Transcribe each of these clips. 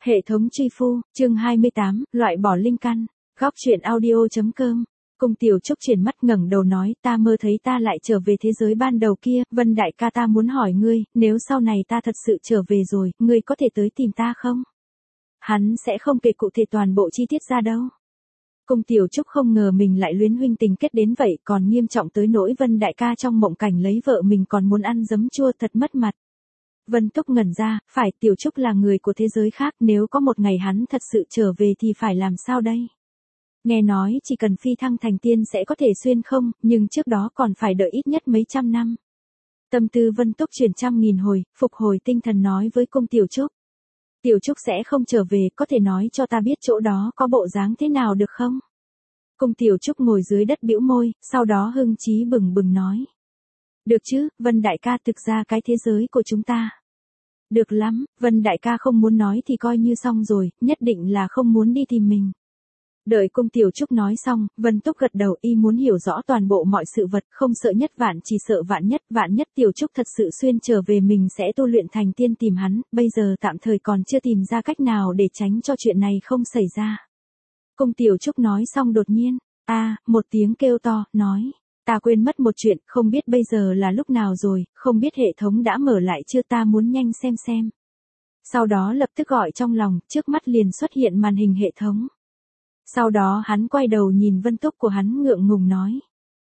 Hệ thống truy phu, chương 28, loại bỏ linh căn. Góc truyện audio.com. Cung Tiểu Trúc chuyển mắt ngẩng đầu nói, ta mơ thấy ta lại trở về thế giới ban đầu kia, Vân đại ca ta muốn hỏi ngươi, nếu sau này ta thật sự trở về rồi, ngươi có thể tới tìm ta không? Hắn sẽ không kể cụ thể toàn bộ chi tiết ra đâu. Cung Tiểu Trúc không ngờ mình lại luyến huynh tình kết đến vậy, còn nghiêm trọng tới nỗi Vân đại ca trong mộng cảnh lấy vợ mình còn muốn ăn giấm chua, thật mất mặt. Vân Túc ngẩn ra, phải, Tiểu Trúc là người của thế giới khác, nếu có một ngày hắn thật sự trở về thì phải làm sao đây? Nghe nói chỉ cần phi thăng thành tiên sẽ có thể xuyên không, nhưng trước đó còn phải đợi ít nhất mấy trăm năm. Tâm tư Vân Túc chuyển trăm nghìn hồi, phục hồi tinh thần nói với cung Tiểu Trúc. Tiểu Trúc sẽ không trở về, có thể nói cho ta biết chỗ đó có bộ dáng thế nào được không? Cung Tiểu Trúc ngồi dưới đất bĩu môi, sau đó hưng chí bừng bừng nói. Được chứ, Vân đại ca, thực ra cái thế giới của chúng ta. Được lắm, Vân đại ca không muốn nói thì coi như xong rồi, nhất định là không muốn đi tìm mình. Đợi cung Tiểu Trúc nói xong, Vân Túc gật đầu, y muốn hiểu rõ toàn bộ mọi sự vật, không sợ nhất vạn chỉ sợ vạn nhất Tiểu Trúc thật sự xuyên trở về mình sẽ tu luyện thành tiên tìm hắn, bây giờ tạm thời còn chưa tìm ra cách nào để tránh cho chuyện này không xảy ra. Cung Tiểu Trúc nói xong đột nhiên, một tiếng kêu to, nói. Ta quên mất một chuyện, không biết bây giờ là lúc nào rồi, không biết hệ thống đã mở lại chưa, ta muốn nhanh xem. Sau đó lập tức gọi trong lòng, trước mắt liền xuất hiện màn hình hệ thống. Sau đó hắn quay đầu nhìn Vân Túc của hắn ngượng ngùng nói.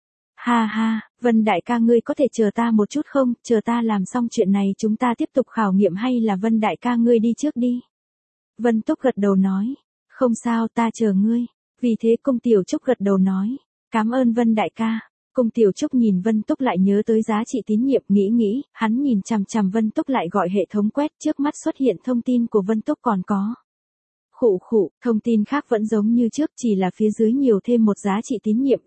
Ha, Vân đại ca ngươi có thể chờ ta một chút không, chờ ta làm xong chuyện này chúng ta tiếp tục khảo nghiệm hay là Vân đại ca ngươi đi trước đi. Vân Túc gật đầu nói. Không sao, ta chờ ngươi. Vì thế cung Tiểu Trúc gật đầu nói. Cảm ơn Vân đại ca. Cung Tiểu Trúc nhìn Vân Túc lại nhớ tới giá trị tín nhiệm, nghĩ, hắn nhìn chằm Vân Túc lại gọi hệ thống quét, trước mắt xuất hiện thông tin của Vân Túc còn có. Thông tin khác vẫn giống như trước, chỉ là phía dưới nhiều thêm một giá trị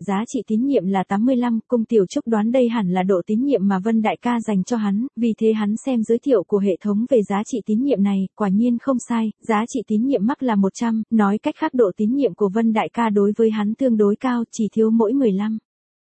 tín nhiệm là 85, cung Tiểu Trúc đoán đây hẳn là độ tín nhiệm mà Vân đại ca dành cho hắn, vì thế hắn xem giới thiệu của hệ thống về giá trị tín nhiệm này, quả nhiên không sai, giá trị tín nhiệm mắc là 100, nói cách khác độ tín nhiệm của Vân đại ca đối với hắn tương đối cao, chỉ thiếu mỗi 15.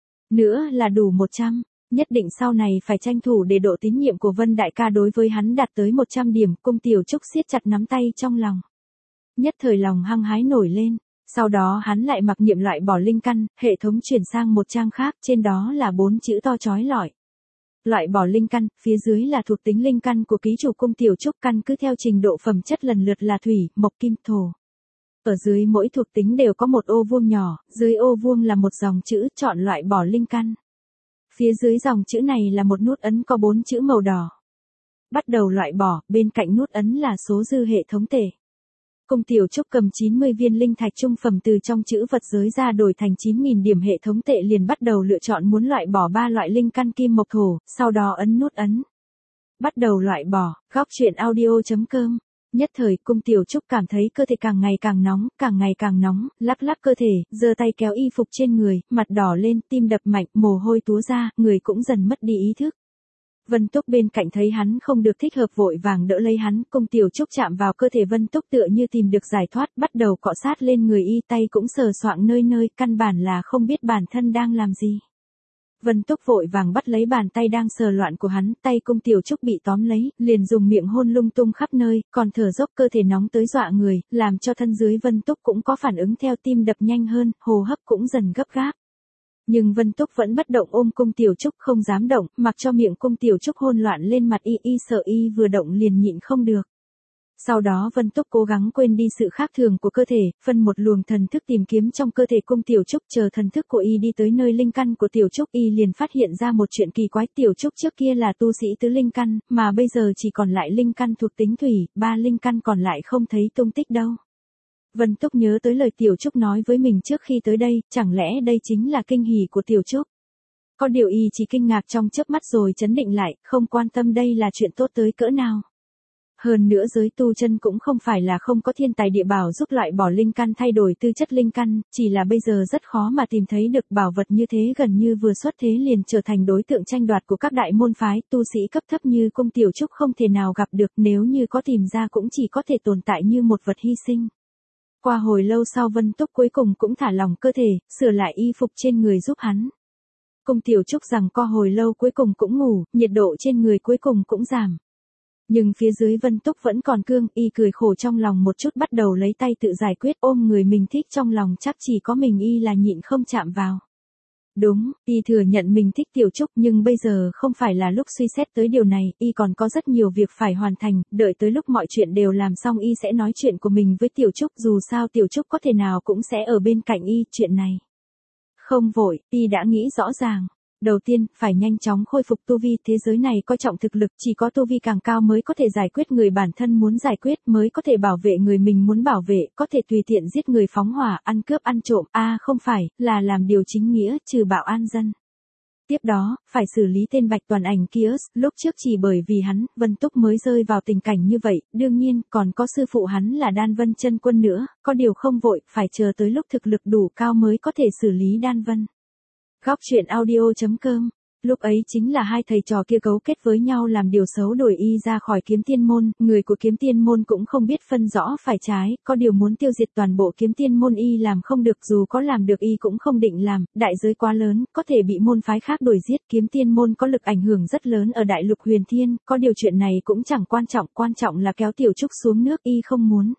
Nữa là đủ 100, nhất định sau này phải tranh thủ để độ tín nhiệm của Vân đại ca đối với hắn đạt tới 100 điểm, cung Tiểu Trúc siết chặt nắm tay trong lòng. Nhất thời lòng hăng hái nổi lên, sau đó hắn lại mặc niệm loại bỏ linh căn, hệ thống chuyển sang một trang khác, trên đó là 4 chữ to chói lọi. Loại bỏ linh căn, phía dưới là thuộc tính linh căn của ký chủ cung Tiểu Trúc, căn cứ theo trình độ phẩm chất lần lượt là thủy, mộc, kim, thổ. Ở dưới mỗi thuộc tính đều có một ô vuông nhỏ, dưới ô vuông là một dòng chữ, chọn loại bỏ linh căn. Phía dưới dòng chữ này là một nút ấn có 4 chữ màu đỏ. Bắt đầu loại bỏ, bên cạnh nút ấn là số dư hệ thống tệ. Cung Tiểu Trúc cầm 90 viên linh thạch trung phẩm từ trong chữ vật giới ra đổi thành 9.000 điểm hệ thống tệ, liền bắt đầu lựa chọn muốn loại bỏ 3 loại linh căn kim mộc thổ, sau đó ấn nút ấn. Bắt đầu loại bỏ, góc truyện audio.com. Nhất thời cung Tiểu Trúc cảm thấy cơ thể càng ngày càng nóng, lắc cơ thể, giơ tay kéo y phục trên người, mặt đỏ lên, tim đập mạnh, mồ hôi túa ra, người cũng dần mất đi ý thức. Vân Túc bên cạnh thấy hắn không được thích hợp vội vàng đỡ lấy hắn, cung Tiểu Trúc chạm vào cơ thể Vân Túc tựa như tìm được giải thoát, bắt đầu cọ sát lên người y, tay cũng sờ soạng nơi, căn bản là không biết bản thân đang làm gì. Vân Túc vội vàng bắt lấy bàn tay đang sờ loạn của hắn, tay cung Tiểu Trúc bị tóm lấy, liền dùng miệng hôn lung tung khắp nơi, còn thở dốc, cơ thể nóng tới dọa người, làm cho thân dưới Vân Túc cũng có phản ứng theo, tim đập nhanh hơn, hô hấp cũng dần gấp gáp. Nhưng Vân Túc vẫn bất động ôm cung Tiểu Trúc không dám động, mặc cho miệng cung Tiểu Trúc hôn loạn lên mặt y sợ y vừa động liền nhịn không được. Sau đó Vân Túc cố gắng quên đi sự khác thường của cơ thể, phân một luồng thần thức tìm kiếm trong cơ thể cung Tiểu Trúc, chờ thần thức của y đi tới nơi linh căn của Tiểu Trúc, y liền phát hiện ra một chuyện kỳ quái, Tiểu Trúc trước kia là tu sĩ tứ linh căn, mà bây giờ chỉ còn lại linh căn thuộc tính thủy, 3 linh căn còn lại không thấy tung tích đâu. Vân Túc nhớ tới lời Tiểu Trúc nói với mình trước khi tới đây, chẳng lẽ đây chính là kinh hỉ của Tiểu Trúc? Có điều y chỉ kinh ngạc trong chớp mắt rồi trấn định lại, không quan tâm đây là chuyện tốt tới cỡ nào. Hơn nữa giới tu chân cũng không phải là không có thiên tài địa bảo giúp loại bỏ linh căn thay đổi tư chất linh căn, chỉ là bây giờ rất khó mà tìm thấy được bảo vật như thế, gần như vừa xuất thế liền trở thành đối tượng tranh đoạt của các đại môn phái, tu sĩ cấp thấp như cung Tiểu Trúc không thể nào gặp được, nếu như có tìm ra cũng chỉ có thể tồn tại như một vật hy sinh. Qua hồi lâu sau Vân Túc cuối cùng cũng thả lỏng cơ thể, sửa lại y phục trên người giúp hắn. Cung Tiểu Trúc rằng co hồi lâu cuối cùng cũng ngủ, nhiệt độ trên người cuối cùng cũng giảm. Nhưng phía dưới Vân Túc vẫn còn cương, y cười khổ trong lòng một chút bắt đầu lấy tay tự giải quyết, ôm người mình thích trong lòng chắc chỉ có mình y là nhịn không chạm vào. Đúng, y thừa nhận mình thích Tiểu Trúc nhưng bây giờ không phải là lúc suy xét tới điều này, y còn có rất nhiều việc phải hoàn thành, đợi tới lúc mọi chuyện đều làm xong y sẽ nói chuyện của mình với Tiểu Trúc, dù sao Tiểu Trúc có thể nào cũng sẽ ở bên cạnh y, chuyện này. Không vội, y đã nghĩ rõ ràng. Đầu tiên, phải nhanh chóng khôi phục tu vi, thế giới này coi trọng thực lực, chỉ có tu vi càng cao mới có thể giải quyết người bản thân muốn giải quyết, mới có thể bảo vệ người mình muốn bảo vệ, có thể tùy tiện giết người phóng hỏa, ăn cướp ăn trộm, không phải, là làm điều chính nghĩa, trừ bạo an dân. Tiếp đó, phải xử lý tên Bạch Toàn Ảnh kia, lúc trước chỉ bởi vì hắn, Vân Túc mới rơi vào tình cảnh như vậy, đương nhiên, còn có sư phụ hắn là Đan Vân Chân Quân nữa, có điều không vội, phải chờ tới lúc thực lực đủ cao mới có thể xử lý Đan Vân. Góc truyện audio.com. Lúc ấy chính là hai thầy trò kia cấu kết với nhau làm điều xấu đuổi y ra khỏi Kiếm Tiên môn, người của Kiếm Tiên môn cũng không biết phân rõ phải trái, có điều muốn tiêu diệt toàn bộ Kiếm Tiên môn y làm không được, dù có làm được y cũng không định làm, đại giới quá lớn, có thể bị môn phái khác đuổi giết, Kiếm Tiên môn có lực ảnh hưởng rất lớn ở đại lục huyền thiên, có điều chuyện này cũng chẳng quan trọng là kéo Tiểu Trúc xuống nước y không muốn.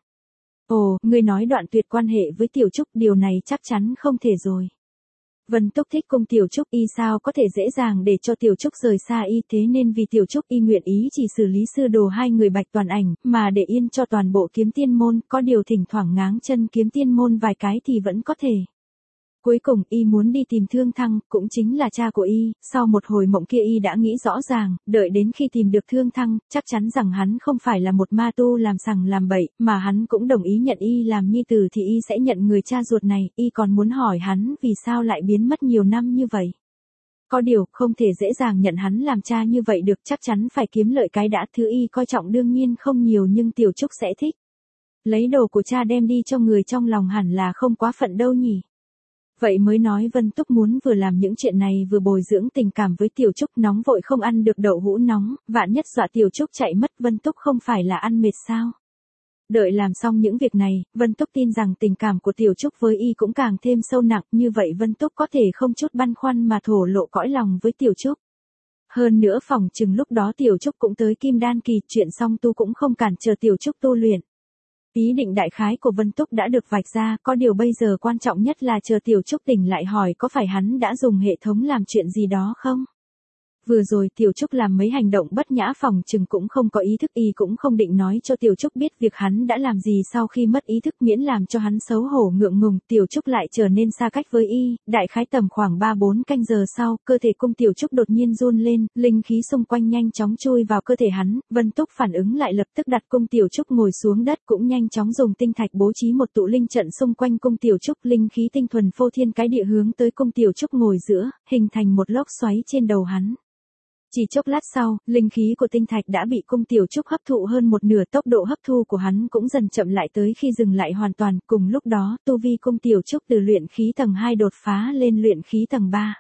Ồ, ngươi nói đoạn tuyệt quan hệ với Tiểu Trúc, điều này chắc chắn không thể rồi. Vân Túc thích cung Tiểu Trúc y sao có thể dễ dàng để cho Tiểu Trúc rời xa y, thế nên vì Tiểu Trúc y nguyện ý chỉ xử lý sư đồ hai người Bạch Toàn Ảnh, mà để yên cho toàn bộ Kiếm Tiên môn, có điều thỉnh thoảng ngáng chân Kiếm Tiên môn vài cái thì vẫn có thể. Cuối cùng y muốn đi tìm Thương Thăng, cũng chính là cha của y, sau một hồi mộng kia y đã nghĩ rõ ràng, đợi đến khi tìm được Thương Thăng, chắc chắn rằng hắn không phải là một ma tu làm sằng làm bậy, mà hắn cũng đồng ý nhận y làm nhi tử thì y sẽ nhận người cha ruột này, y còn muốn hỏi hắn vì sao lại biến mất nhiều năm như vậy. Có điều, không thể dễ dàng nhận hắn làm cha như vậy được, chắc chắn phải kiếm lợi cái đã, thứ y coi trọng đương nhiên không nhiều nhưng Tiểu Trúc sẽ thích. Lấy đồ của cha đem đi cho người trong lòng hẳn là không quá phận đâu nhỉ. Vậy mới nói Vân Túc muốn vừa làm những chuyện này vừa bồi dưỡng tình cảm với Tiểu Trúc, nóng vội không ăn được đậu hũ nóng, vạn nhất dọa Tiểu Trúc chạy mất, Vân Túc không phải là ăn mệt sao. Đợi làm xong những việc này, Vân Túc tin rằng tình cảm của Tiểu Trúc với y cũng càng thêm sâu nặng, như vậy Vân Túc có thể không chút băn khoăn mà thổ lộ cõi lòng với Tiểu Trúc. Hơn nữa phòng chừng lúc đó Tiểu Trúc cũng tới Kim Đan kỳ, chuyện xong tu cũng không cản trở Tiểu Trúc tu luyện. Ý định đại khái của Vân Túc đã được vạch ra, có điều bây giờ quan trọng nhất là chờ Tiểu Trúc tỉnh lại hỏi có phải hắn đã dùng hệ thống làm chuyện gì đó không. Vừa rồi Tiểu Trúc làm mấy hành động bất nhã, phòng chừng cũng không có ý thức, y cũng không định nói cho Tiểu Trúc biết việc hắn đã làm gì sau khi mất ý thức, miễn làm cho hắn xấu hổ ngượng ngùng. Tiểu Trúc lại trở nên xa cách với y, đại khái tầm khoảng 3-4 canh giờ sau, cơ thể cung Tiểu Trúc đột nhiên run lên, linh khí xung quanh nhanh chóng chui vào cơ thể hắn, Vân Túc phản ứng lại lập tức đặt cung Tiểu Trúc ngồi xuống đất, cũng nhanh chóng dùng tinh thạch bố trí một tụ linh trận xung quanh cung Tiểu Trúc, linh khí tinh thuần phô thiên cái địa hướng tới cung Tiểu Trúc ngồi giữa, hình thành một lốc xoáy trên đầu hắn. Chỉ chốc lát sau, linh khí của tinh thạch đã bị cung Tiểu Trúc hấp thụ hơn một nửa, tốc độ hấp thu của hắn cũng dần chậm lại tới khi dừng lại hoàn toàn, cùng lúc đó, tu vi cung Tiểu Trúc từ luyện khí tầng 2 đột phá lên luyện khí tầng 3.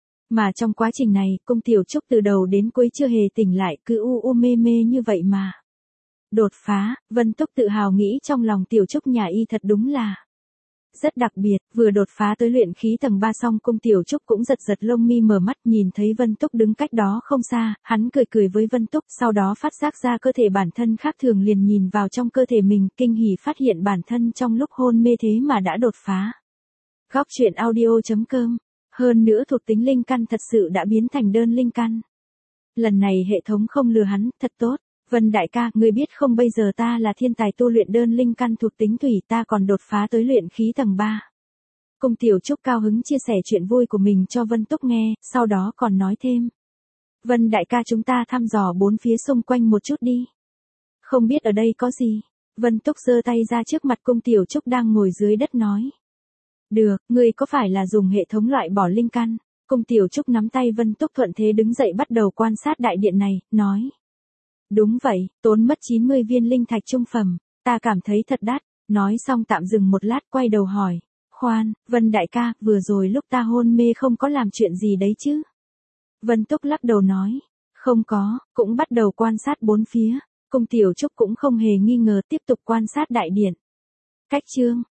Mà trong quá trình này, cung Tiểu Trúc từ đầu đến cuối chưa hề tỉnh lại, cứ mê mê như vậy mà. Đột phá, Vân Túc tự hào nghĩ trong lòng, Tiểu Trúc nhà y thật đúng là rất đặc biệt, vừa đột phá tới luyện khí tầng 3 xong, cung Tiểu Trúc cũng giật lông mi mở mắt nhìn thấy Vân Túc đứng cách đó không xa, hắn cười với Vân Túc, sau đó phát giác ra cơ thể bản thân khác thường liền nhìn vào trong cơ thể mình, kinh hỉ phát hiện bản thân trong lúc hôn mê thế mà đã đột phá. Góc truyện audio.com. Hơn nữa thuộc tính linh căn thật sự đã biến thành đơn linh căn. Lần này hệ thống không lừa hắn, thật tốt. Vân đại ca, ngươi biết không, bây giờ ta là thiên tài tu luyện đơn linh căn thuộc tính thủy, ta còn đột phá tới luyện khí tầng 3. Cung Tiểu Trúc cao hứng chia sẻ chuyện vui của mình cho Vân Túc nghe, sau đó còn nói thêm. Vân đại ca, chúng ta thăm dò bốn phía xung quanh một chút đi. Không biết ở đây có gì. Vân Túc giơ tay ra trước mặt cung Tiểu Trúc đang ngồi dưới đất nói. Được, ngươi có phải là dùng hệ thống loại bỏ linh căn? Cung Tiểu Trúc nắm tay Vân Túc thuận thế đứng dậy bắt đầu quan sát đại điện này, nói. Đúng vậy, tốn mất 90 viên linh thạch trung phẩm, ta cảm thấy thật đắt. Nói xong tạm dừng một lát, quay đầu hỏi. Khoan, Vân đại ca, vừa rồi lúc ta hôn mê không có làm chuyện gì đấy chứ? Vân Túc lắc đầu nói. Không có, cũng bắt đầu quan sát bốn phía. Cung Tiểu Trúc cũng không hề nghi ngờ, tiếp tục quan sát đại điện. Cách chương.